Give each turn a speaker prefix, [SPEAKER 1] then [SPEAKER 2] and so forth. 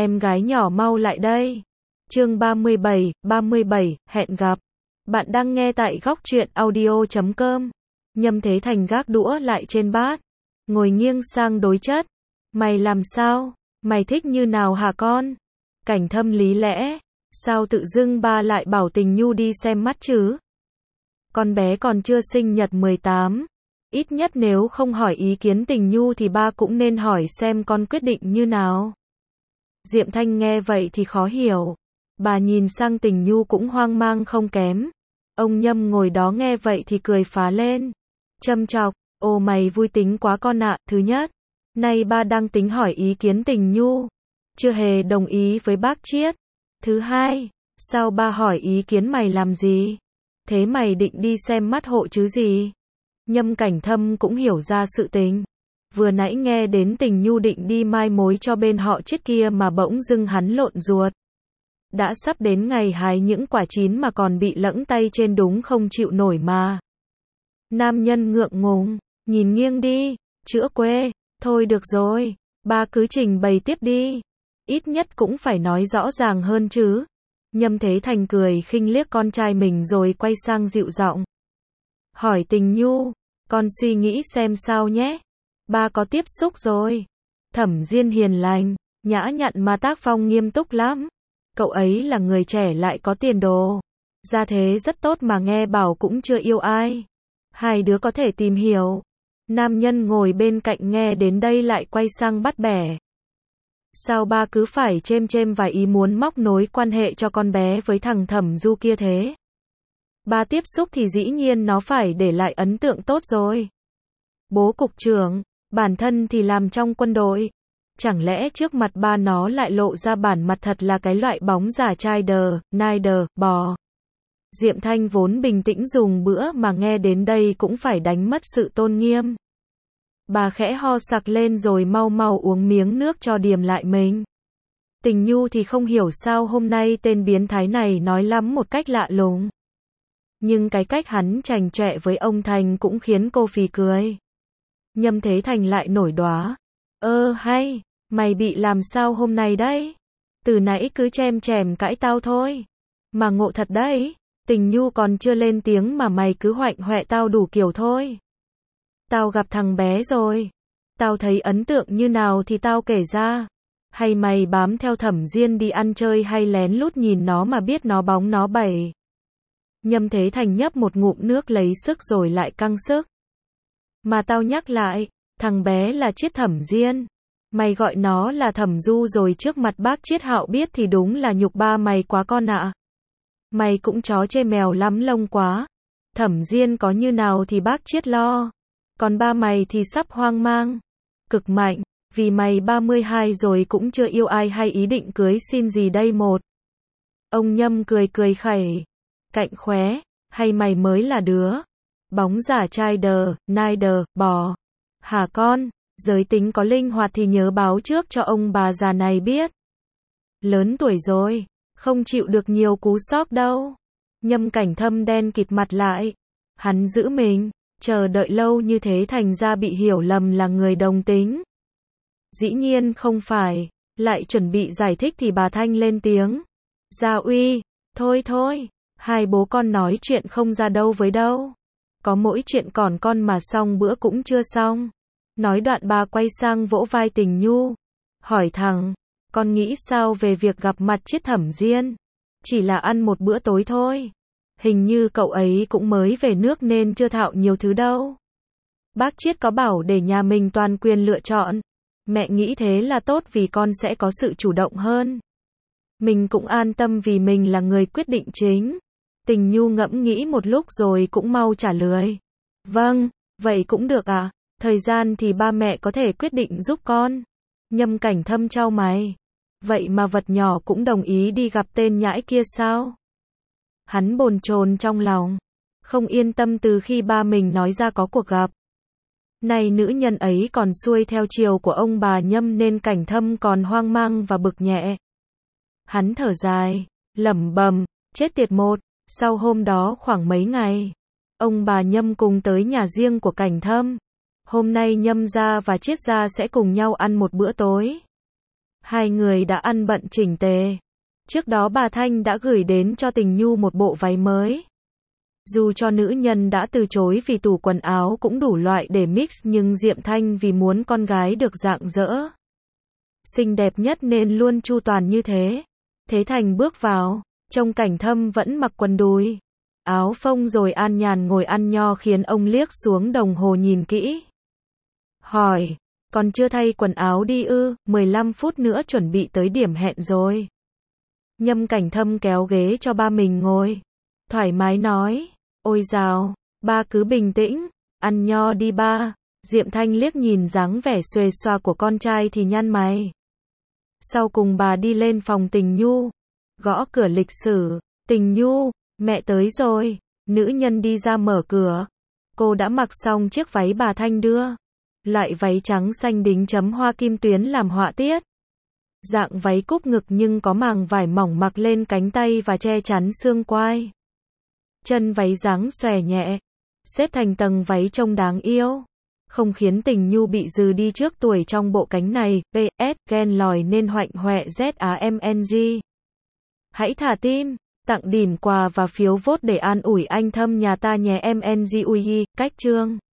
[SPEAKER 1] em gái nhỏ mau lại đây. Chương 37, hẹn gặp. Bạn đang nghe tại góc truyện audio.com. Nhâm Thế Thành gác đũa lại trên bát, ngồi nghiêng sang đối chất. Mày làm sao? Mày thích như nào hả con? Cảnh Thâm lý lẽ. Sao tự dưng ba lại bảo Tình Nhu đi xem mắt chứ? Con bé còn chưa sinh nhật 18. Ít nhất nếu không hỏi ý kiến Tình Nhu thì ba cũng nên hỏi xem con quyết định như nào. Diệm Thanh nghe vậy thì khó hiểu. Bà nhìn sang Tình Nhu cũng hoang mang không kém. Ông Nhâm ngồi đó nghe vậy thì cười phá lên. Châm chọc, ồ mày vui tính quá con ạ. Thứ nhất, nay ba đang tính hỏi ý kiến Tình Nhu, chưa hề đồng ý với bác Chiết. Thứ hai, sao ba hỏi ý kiến mày làm gì? Thế mày định đi xem mắt hộ chứ gì? Nhâm Cảnh Thâm cũng hiểu ra sự tình. Vừa nãy nghe đến Tình Nhu định đi mai mối cho bên họ Chiết kia mà bỗng dưng hắn lộn ruột. Đã sắp đến ngày hái những quả chín mà còn bị lẫng tay trên đúng không chịu nổi mà. Nam nhân ngượng ngùng, nhìn nghiêng đi, chữa quê, thôi được rồi, ba cứ trình bày tiếp đi. Ít nhất cũng phải nói rõ ràng hơn chứ. Nhâm Thế Thành cười khinh liếc con trai mình rồi quay sang dịu giọng. Hỏi Tình Nhu, con suy nghĩ xem sao nhé. Ba có tiếp xúc rồi. Thẩm Diên hiền lành, nhã nhặn mà tác phong nghiêm túc lắm. Cậu ấy là người trẻ lại có tiền đồ. Gia thế rất tốt mà nghe bảo cũng chưa yêu ai. Hai đứa có thể tìm hiểu. Nam nhân ngồi bên cạnh nghe đến đây lại quay sang bắt bẻ. Sao ba cứ phải chêm và ý muốn móc nối quan hệ cho con bé với thằng Thẩm Du kia thế? Ba tiếp xúc thì dĩ nhiên nó phải để lại ấn tượng tốt rồi. Bố cục trưởng, bản thân thì làm trong quân đội. Chẳng lẽ trước mặt ba nó lại lộ ra bản mặt thật là cái loại bóng giả trai đờ, nai đờ, bò. Diệm Thanh vốn bình tĩnh dùng bữa mà nghe đến đây cũng phải đánh mất sự tôn nghiêm. Bà khẽ ho sặc lên rồi mau mau uống miếng nước cho điềm lại mình. Tình Nhu thì không hiểu sao hôm nay tên biến thái này nói lắm một cách lạ lùng. Nhưng cái cách hắn chảnh chọe với ông Thành cũng khiến cô phì cười. Nhâm Thế Thành lại nổi đoá. Hay, mày bị làm sao hôm nay đấy? Từ nãy cứ chèm cãi tao thôi. Mà ngộ thật đấy, Tình Nhu còn chưa lên tiếng mà mày cứ hoạnh hoẹ tao đủ kiểu thôi. Tao gặp thằng bé rồi. Tao thấy ấn tượng như nào thì tao kể ra. Hay mày bám theo Thẩm Diên đi ăn chơi hay lén lút nhìn nó mà biết nó bóng nó bẩy. Nhâm Thế Thành nhấp một ngụm nước lấy sức rồi lại căng sức. Mà tao nhắc lại, thằng bé là Chiết Thẩm Diên. Mày gọi nó là Thẩm Du rồi trước mặt bác Chiết Hạo biết thì đúng là nhục ba mày quá con ạ. Mày cũng chó chê mèo lắm lông quá. Thẩm Diên có như nào thì bác Chiết lo. Còn ba mày thì sắp hoang mang. Cực mạnh, vì mày 32 rồi cũng chưa yêu ai hay ý định cưới xin gì đây một. Ông Nhâm cười khẩy. Cạnh khóe, hay mày mới là đứa. Bóng giả trai đờ, nai đờ, bò. Hả con, giới tính có linh hoạt thì nhớ báo trước cho ông bà già này biết. Lớn tuổi rồi, không chịu được nhiều cú sốc đâu. Nhâm Cảnh Thâm đen kịt mặt lại. Hắn giữ mình, chờ đợi lâu như thế thành ra bị hiểu lầm là người đồng tính. Dĩ nhiên không phải, lại chuẩn bị giải thích thì bà Thanh lên tiếng. Gia Uy, thôi, hai bố con nói chuyện không ra đâu với đâu. Có mỗi chuyện còn con mà xong bữa cũng chưa xong. Nói đoạn bà quay sang vỗ vai Tình Nhu. Hỏi thằng, con nghĩ sao về việc gặp mặt Chiết Thẩm Diên? Chỉ là ăn một bữa tối thôi. Hình như cậu ấy cũng mới về nước nên chưa thạo nhiều thứ đâu. Bác Chiết có bảo để nhà mình toàn quyền lựa chọn. Mẹ nghĩ thế là tốt vì con sẽ có sự chủ động hơn. Mình cũng an tâm vì mình là người quyết định chính. Tình Nhu ngẫm nghĩ một lúc rồi cũng mau trả lời. Vâng, vậy cũng được à, thời gian thì ba mẹ có thể quyết định giúp con. Nhâm Cảnh Thâm chau mày. Vậy mà vật nhỏ cũng đồng ý đi gặp tên nhãi kia sao? Hắn bồn chồn trong lòng. Không yên tâm từ khi ba mình nói ra có cuộc gặp. Này nữ nhân ấy còn xuôi theo chiều của ông bà Nhâm nên Cảnh Thâm còn hoang mang và bực nhẹ. Hắn thở dài, lẩm bẩm, chết tiệt một. Sau hôm đó khoảng mấy ngày, ông bà Nhâm cùng tới nhà riêng của Cảnh Thâm. Hôm nay Nhâm gia và Chiết gia sẽ cùng nhau ăn một bữa tối. Hai người đã ăn bận chỉnh tề. Trước đó bà Thanh đã gửi đến cho Tình Nhu một bộ váy mới. Dù cho nữ nhân đã từ chối vì tủ quần áo cũng đủ loại để mix, nhưng Diệm Thanh vì muốn con gái được rạng rỡ, xinh đẹp nhất nên luôn chu toàn như thế. Thế Thành bước vào, trông Cảnh Thâm vẫn mặc quần đùi, áo phông rồi an nhàn ngồi ăn nho khiến ông liếc xuống đồng hồ nhìn kỹ. Hỏi, còn chưa thay quần áo đi ư? 15 phút nữa chuẩn bị tới điểm hẹn rồi. Nhâm Cảnh Thâm kéo ghế cho ba mình ngồi, thoải mái nói, ôi dào, ba cứ bình tĩnh, ăn nho đi ba. Diệm Thanh liếc nhìn dáng vẻ xuề xoa của con trai thì nhăn mày. Sau cùng bà đi lên phòng Tình Nhu, gõ cửa lịch sử. Tình Nhu, mẹ tới rồi. Nữ nhân đi ra mở cửa. Cô đã mặc xong chiếc váy bà Thanh đưa. Loại váy trắng xanh đính chấm hoa kim tuyến làm họa tiết. Dạng váy cúp ngực nhưng có màng vải mỏng mặc lên cánh tay và che chắn xương quai. Chân váy dáng xòe nhẹ, xếp thành tầng váy trông đáng yêu. Không khiến Tình Nhu bị dừ đi trước tuổi trong bộ cánh này. PS, ghen lòi nên hoạnh hoẹ ZAMNG. Hãy thả tim, tặng điểm quà và phiếu vote để an ủi anh Thâm nhà ta nhé MNG. Cách chương.